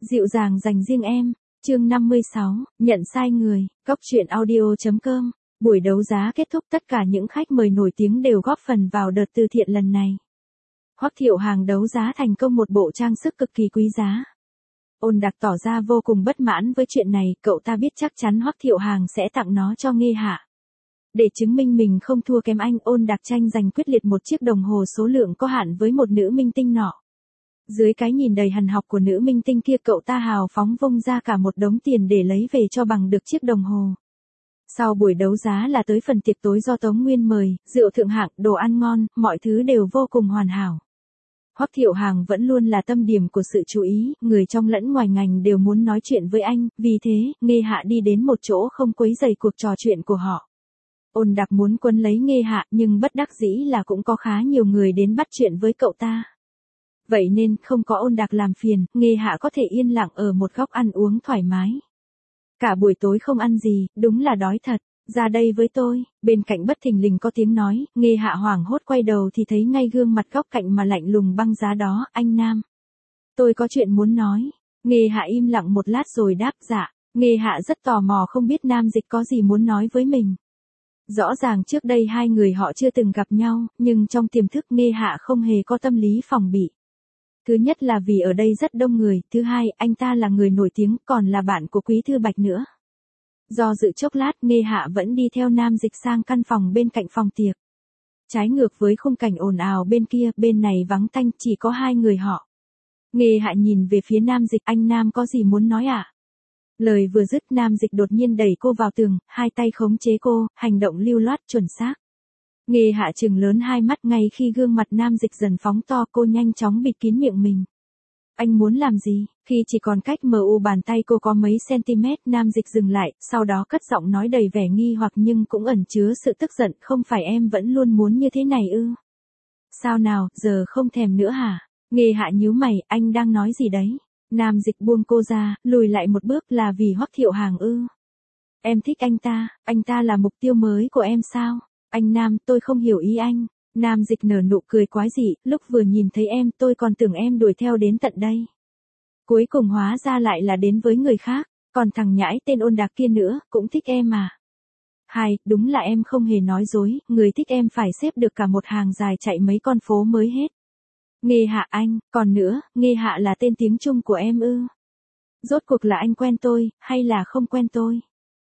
Dịu dàng dành riêng em, chương 56, nhận sai người, Cóc truyện audio.com. Buổi đấu giá kết thúc, tất cả những khách mời nổi tiếng đều góp phần vào đợt từ thiện lần này. Hoắc Thiệu Hàng đấu giá thành công một bộ trang sức cực kỳ quý giá. Ôn Đạc tỏ ra vô cùng bất mãn với chuyện này, cậu ta biết chắc chắn Hoắc Thiệu Hàng sẽ tặng nó cho Nghê Hạ. Để chứng minh mình không thua kém anh, Ôn Đạc tranh giành quyết liệt một chiếc đồng hồ số lượng có hạn với một nữ minh tinh nọ. Dưới cái nhìn đầy hằn học của nữ minh tinh kia, cậu ta hào phóng vung ra cả một đống tiền để lấy về cho bằng được chiếc đồng hồ. Sau buổi đấu giá là tới phần tiệc tối do Tống Nguyên mời, rượu thượng hạng, đồ ăn ngon, mọi thứ đều vô cùng hoàn hảo. Hoắc Thiệu Hàng vẫn luôn là tâm điểm của sự chú ý, người trong lẫn ngoài ngành đều muốn nói chuyện với anh, vì thế, Nghê Hạ đi đến một chỗ không quấy rầy cuộc trò chuyện của họ. Ôn Đạc muốn quấn lấy Nghê Hạ, nhưng bất đắc dĩ là cũng có khá nhiều người đến bắt chuyện với cậu ta. Vậy nên, không có Ôn Đạc làm phiền, Nghê Hạ có thể yên lặng ở một góc ăn uống thoải mái. Cả buổi tối không ăn gì, đúng là đói thật. Ra đây với tôi. Bên cạnh bất thình lình có tiếng nói, Nghê Hạ hoảng hốt quay đầu thì thấy ngay gương mặt góc cạnh mà lạnh lùng băng giá đó, anh Nam. Tôi có chuyện muốn nói. Nghê Hạ im lặng một lát rồi đáp dạ. Nghê Hạ rất tò mò không biết Nam Dịch có gì muốn nói với mình. Rõ ràng trước đây hai người họ chưa từng gặp nhau, nhưng trong tiềm thức Nghê Hạ không hề có tâm lý phòng bị. Thứ nhất là vì ở đây rất đông người, thứ hai, anh ta là người nổi tiếng, còn là bạn của Quý Thư Bạch nữa. Do dự chốc lát, Nghê Hạ vẫn đi theo Nam Dịch sang căn phòng bên cạnh phòng tiệc. Trái ngược với khung cảnh ồn ào bên kia, bên này vắng tanh, chỉ có hai người họ. Nghê Hạ nhìn về phía Nam Dịch, anh Nam có gì muốn nói ạ? Lời vừa dứt, Nam Dịch đột nhiên đẩy cô vào tường, hai tay khống chế cô, hành động lưu loát chuẩn xác. Nghê Hạ trừng lớn hai mắt, ngay khi gương mặt Nam Dịch dần phóng to, cô nhanh chóng bịt kín miệng mình. Anh muốn làm gì? Khi chỉ còn cách mu bàn tay cô có mấy cm, Nam Dịch dừng lại, sau đó cất giọng nói đầy vẻ nghi hoặc nhưng cũng ẩn chứa sự tức giận, không phải em vẫn luôn muốn như thế này ư? Sao nào, giờ không thèm nữa hả? Nghê Hạ nhíu mày, anh đang nói gì đấy? Nam Dịch buông cô ra, lùi lại một bước, là vì Hoắc Thiệu Hàng ư? Em thích anh ta là mục tiêu mới của em sao? Anh Nam, tôi không hiểu ý anh. Nam Dịch nở nụ cười quái dị, lúc vừa nhìn thấy em tôi còn tưởng em đuổi theo đến tận đây. Cuối cùng hóa ra lại là đến với người khác, còn thằng nhãi tên Ôn Đạc kia nữa, cũng thích em à. Hay, đúng là em không hề nói dối, người thích em phải xếp được cả một hàng dài chạy mấy con phố mới hết. Nghê Hạ anh, còn nữa, Nghê Hạ là tên tiếng Trung của em ư? Rốt cuộc là anh quen tôi, hay là không quen tôi?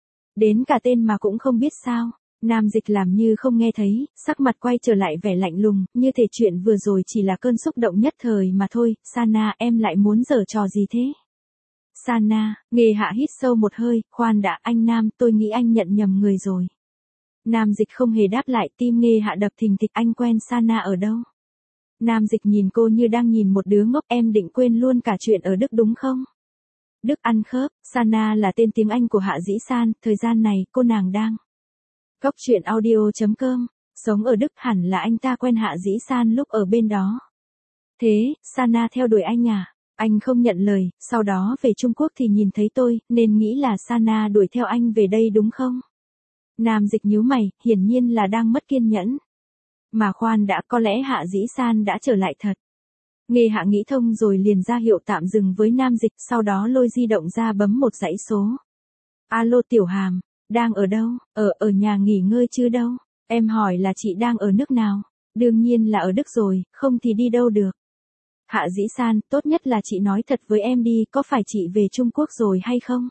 Đến cả tên mà cũng không biết sao? Nam Dịch làm như không nghe thấy, sắc mặt quay trở lại vẻ lạnh lùng, như thể chuyện vừa rồi chỉ là cơn xúc động nhất thời mà thôi. Sana, em lại muốn giở trò gì thế? Sana, Nghê Hạ hít sâu một hơi, khoan đã, anh Nam, tôi nghĩ anh nhận nhầm người rồi. Nam Dịch không hề đáp lại, tim Nghê Hạ đập thình thịch, anh quen Sana ở đâu? Nam Dịch nhìn cô như đang nhìn một đứa ngốc, em định quên luôn cả chuyện ở Đức đúng không? Đức ăn khớp, Sana là tên tiếng Anh của Hạ Dĩ San, thời gian này, cô nàng đang Cóc truyện audio.com, sống ở Đức, hẳn là anh ta quen Hạ Dĩ San lúc ở bên đó. Thế, Sana theo đuổi anh à? Anh không nhận lời, sau đó về Trung Quốc thì nhìn thấy tôi, nên nghĩ là Sana đuổi theo anh về đây đúng không? Nam Dịch nhíu mày, hiển nhiên là đang mất kiên nhẫn. Mà khoan đã, có lẽ Hạ Dĩ San đã trở lại thật. Nghê Hạ nghĩ thông rồi liền ra hiệu tạm dừng với Nam Dịch, sau đó lôi di động ra bấm một dãy số. Alo Tiểu Hàm. Đang ở đâu? Ở nhà nghỉ ngơi chứ đâu? Em hỏi là chị đang ở nước nào? Đương nhiên là ở Đức rồi, không thì đi đâu được. Hạ Dĩ San, tốt nhất là chị nói thật với em đi, có phải chị về Trung Quốc rồi hay không?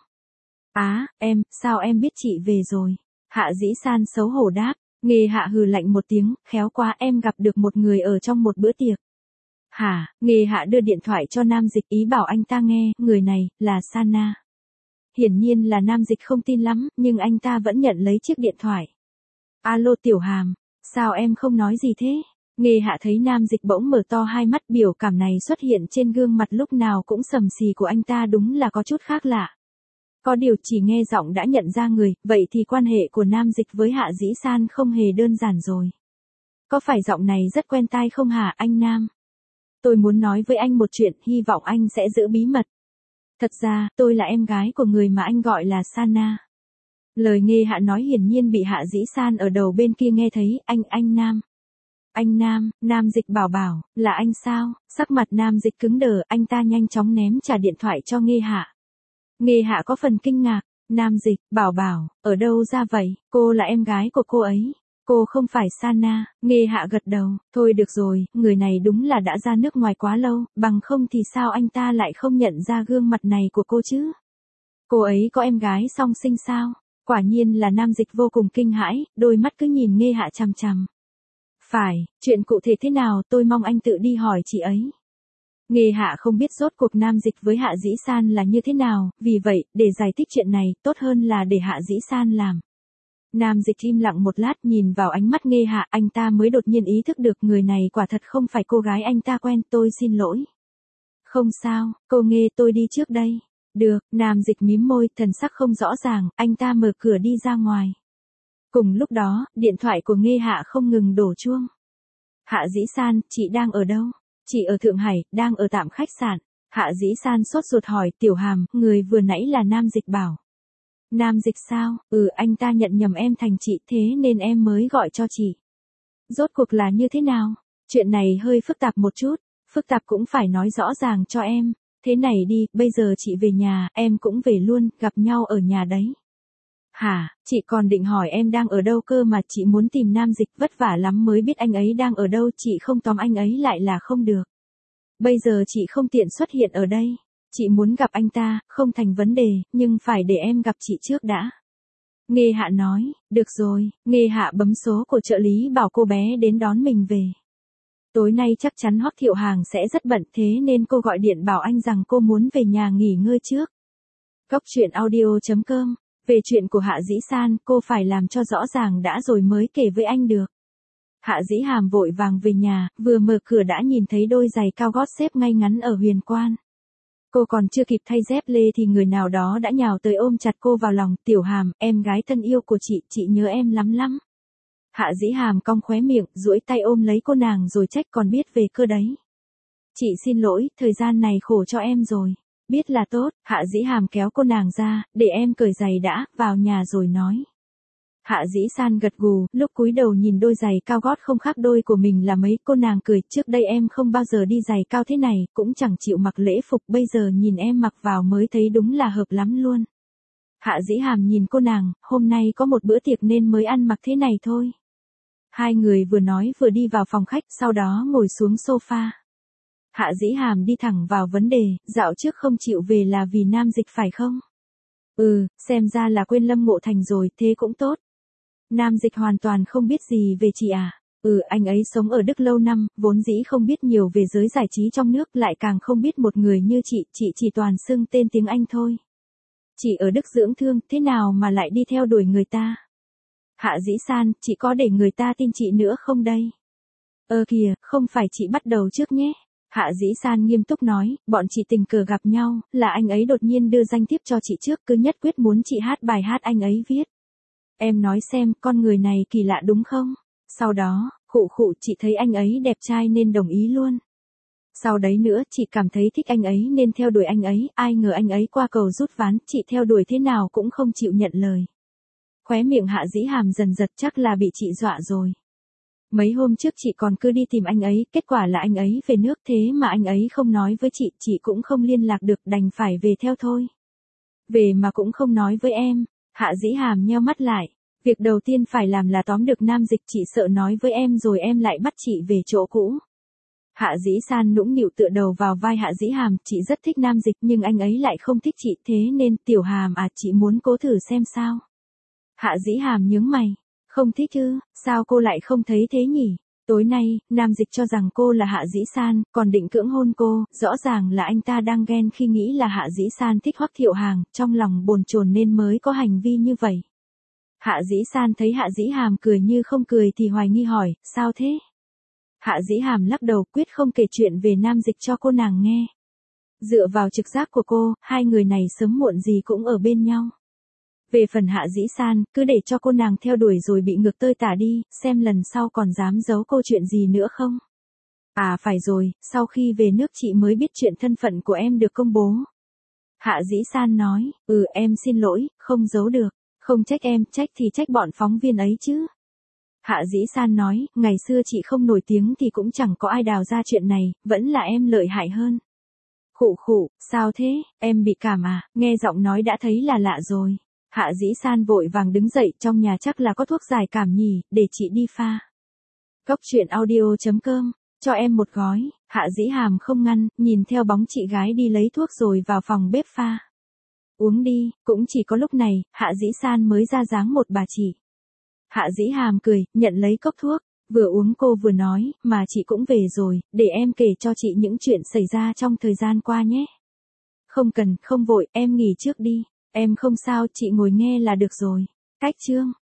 Sao em biết chị về rồi? Hạ Dĩ San xấu hổ đáp. Nghê Hạ hừ lạnh một tiếng, khéo quá, em gặp được một người ở trong một bữa tiệc. Hả? Nghê Hạ đưa điện thoại cho Nam Dịch, ý bảo anh ta nghe, người này, là Sana. Hiển nhiên là Nam Dịch không tin lắm, nhưng anh ta vẫn nhận lấy chiếc điện thoại. Alo Tiểu Hàm, sao em không nói gì thế? Nghê Hạ thấy Nam Dịch bỗng mở to hai mắt, biểu cảm này xuất hiện trên gương mặt lúc nào cũng sầm xì của anh ta đúng là có chút khác lạ. Có điều chỉ nghe giọng đã nhận ra người, vậy thì quan hệ của Nam Dịch với Hạ Dĩ San không hề đơn giản rồi. Có phải giọng này rất quen tai không hả anh Nam? Tôi muốn nói với anh một chuyện, hy vọng anh sẽ giữ bí mật. Thật ra, tôi là em gái của người mà anh gọi là Sana. Lời Nghê Hạ nói hiển nhiên bị Hạ Dĩ San ở đầu bên kia nghe thấy, anh Nam. Anh Nam Dịch bảo bảo, là anh sao? Sắc mặt Nam Dịch cứng đờ, anh ta nhanh chóng ném trả điện thoại cho Nghê Hạ. Nghê Hạ có phần kinh ngạc, Nam Dịch, bảo bảo, ở đâu ra vậy? Cô là em gái của cô ấy. Cô không phải Sana. Nghê Hạ gật đầu, thôi được rồi, người này đúng là đã ra nước ngoài quá lâu, bằng không thì sao anh ta lại không nhận ra gương mặt này của cô chứ? Cô ấy có em gái song sinh sao? Quả nhiên là Nam Dịch vô cùng kinh hãi, đôi mắt cứ nhìn Nghê Hạ chằm chằm. Phải, chuyện cụ thể thế nào tôi mong anh tự đi hỏi chị ấy. Nghê Hạ không biết rốt cuộc Nam Dịch với Hạ Dĩ San là như thế nào, vì vậy, để giải thích chuyện này, tốt hơn là để Hạ Dĩ San làm. Nam Dịch im lặng một lát nhìn vào ánh mắt Nghê Hạ, anh ta mới đột nhiên ý thức được người này quả thật không phải cô gái anh ta quen, tôi xin lỗi. Không sao, cô Nghê tôi đi trước đây. Được, Nam Dịch mím môi, thần sắc không rõ ràng, anh ta mở cửa đi ra ngoài. Cùng lúc đó, điện thoại của Nghê Hạ không ngừng đổ chuông. Hạ Dĩ San, chị đang ở đâu? Chị ở Thượng Hải, đang ở tạm khách sạn. Hạ Dĩ San sốt ruột hỏi, Tiểu Hàm, người vừa nãy là Nam Dịch bảo. Nam Dịch sao? Anh ta nhận nhầm em thành chị thế nên em mới gọi cho chị. Rốt cuộc là như thế nào? Chuyện này hơi phức tạp một chút, phức tạp cũng phải nói rõ ràng cho em. Thế này đi, bây giờ chị về nhà, em cũng về luôn, gặp nhau ở nhà đấy. Hả, chị còn định hỏi em đang ở đâu cơ mà, chị muốn tìm Nam Dịch, vất vả lắm mới biết anh ấy đang ở đâu, chị không tóm anh ấy lại là không được. Bây giờ chị không tiện xuất hiện ở đây. Chị muốn gặp anh ta, không thành vấn đề, nhưng phải để em gặp chị trước đã. Nghê Hạ nói, được rồi, Nghê Hạ bấm số của trợ lý bảo cô bé đến đón mình về. Tối nay chắc chắn Hoắc Thiệu Hàng sẽ rất bận, thế nên cô gọi điện bảo anh rằng cô muốn về nhà nghỉ ngơi trước. Cốc truyện audio.com. Về chuyện của Hạ Dĩ San, cô phải làm cho rõ ràng đã rồi mới kể với anh được. Hạ Dĩ Hàm vội vàng về nhà, vừa mở cửa đã nhìn thấy đôi giày cao gót xếp ngay ngắn ở huyền quan. Cô còn chưa kịp thay dép lê thì người nào đó đã nhào tới ôm chặt cô vào lòng, Tiểu Hàm, em gái thân yêu của chị nhớ em lắm lắm. Hạ Dĩ Hàm cong khóe miệng, duỗi tay ôm lấy cô nàng rồi trách, còn biết về cơ đấy. Chị xin lỗi, thời gian này khổ cho em rồi. Biết là tốt, Hạ Dĩ Hàm kéo cô nàng ra, để em cởi giày đã, vào nhà rồi nói. Hạ Dĩ San gật gù, lúc cúi đầu nhìn đôi giày cao gót không khác đôi của mình là mấy, cô nàng cười, trước đây em không bao giờ đi giày cao thế này, cũng chẳng chịu mặc lễ phục, bây giờ nhìn em mặc vào mới thấy đúng là hợp lắm luôn. Hạ Dĩ Hàm nhìn cô nàng, hôm nay có một bữa tiệc nên mới ăn mặc thế này thôi. Hai người vừa nói vừa đi vào phòng khách, sau đó ngồi xuống sofa. Hạ Dĩ Hàm đi thẳng vào vấn đề, dạo trước không chịu về là vì Nam Dịch phải không? Xem ra là quên Lâm Ngộ Thành rồi, thế cũng tốt. Nam Dịch hoàn toàn không biết gì về chị à? Anh ấy sống ở Đức lâu năm, vốn dĩ không biết nhiều về giới giải trí trong nước, lại càng không biết một người như chị chỉ toàn xưng tên tiếng Anh thôi. Chị ở Đức dưỡng thương, thế nào mà lại đi theo đuổi người ta? Hạ Dĩ San, chị có để người ta tin chị nữa không đây? Kìa, không phải chị bắt đầu trước nhé. Hạ Dĩ San nghiêm túc nói, bọn chị tình cờ gặp nhau, là anh ấy đột nhiên đưa danh thiếp cho chị trước, cứ nhất quyết muốn chị hát bài hát anh ấy viết. Em nói xem, con người này kỳ lạ đúng không? Sau đó, chị thấy anh ấy đẹp trai nên đồng ý luôn. Sau đấy nữa, chị cảm thấy thích anh ấy nên theo đuổi anh ấy, ai ngờ anh ấy qua cầu rút ván, chị theo đuổi thế nào cũng không chịu nhận lời. Khóe miệng Hạ Dĩ Hàm dần giật, chắc là bị chị dọa rồi. Mấy hôm trước chị còn cứ đi tìm anh ấy, kết quả là anh ấy về nước, thế mà anh ấy không nói với chị cũng không liên lạc được, đành phải về theo thôi. Về mà cũng không nói với em. Hạ Dĩ Hàm nheo mắt lại. Việc đầu tiên phải làm là tóm được Nam Dịch, chị sợ nói với em rồi em lại bắt chị về chỗ cũ. Hạ Dĩ San nũng nịu tựa đầu vào vai Hạ Dĩ Hàm, chị rất thích Nam Dịch nhưng anh ấy lại không thích chị, thế nên Tiểu Hàm à, chị muốn cố thử xem sao. Hạ Dĩ Hàm nhướng mày. Không thích chứ, sao cô lại không thấy thế nhỉ? Tối nay, Nam Dịch cho rằng cô là Hạ Dĩ San, còn định cưỡng hôn cô, rõ ràng là anh ta đang ghen khi nghĩ là Hạ Dĩ San thích Hoắc Thiệu Hàng, trong lòng bồn chồn nên mới có hành vi như vậy. Hạ Dĩ San thấy Hạ Dĩ Hàm cười như không cười thì hoài nghi hỏi, sao thế? Hạ Dĩ Hàm lắc đầu, quyết không kể chuyện về Nam Dịch cho cô nàng nghe. Dựa vào trực giác của cô, hai người này sớm muộn gì cũng ở bên nhau. Về phần Hạ Dĩ San, cứ để cho cô nàng theo đuổi rồi bị ngược tơi tả đi, xem lần sau còn dám giấu cô chuyện gì nữa không. À phải rồi, sau khi về nước chị mới biết chuyện thân phận của em được công bố. Hạ Dĩ San nói, em xin lỗi, không giấu được, không trách em, trách thì trách bọn phóng viên ấy chứ. Hạ Dĩ San nói, ngày xưa chị không nổi tiếng thì cũng chẳng có ai đào ra chuyện này, vẫn là em lợi hại hơn. Khụ khụ, sao thế, em bị cảm à, nghe giọng nói đã thấy là lạ rồi. Hạ Dĩ San vội vàng đứng dậy, trong nhà chắc là có thuốc giải cảm nhỉ, để chị đi pha. Cốc truyện audio.com, cho em một gói. Hạ Dĩ Hàm không ngăn, nhìn theo bóng chị gái đi lấy thuốc rồi vào phòng bếp pha. Uống đi, cũng chỉ có lúc này, Hạ Dĩ San mới ra dáng một bà chị. Hạ Dĩ Hàm cười, nhận lấy cốc thuốc, vừa uống cô vừa nói, mà chị cũng về rồi, để em kể cho chị những chuyện xảy ra trong thời gian qua nhé. Không cần, không vội, em nghỉ trước đi, em không sao, chị ngồi nghe là được rồi. Cách chương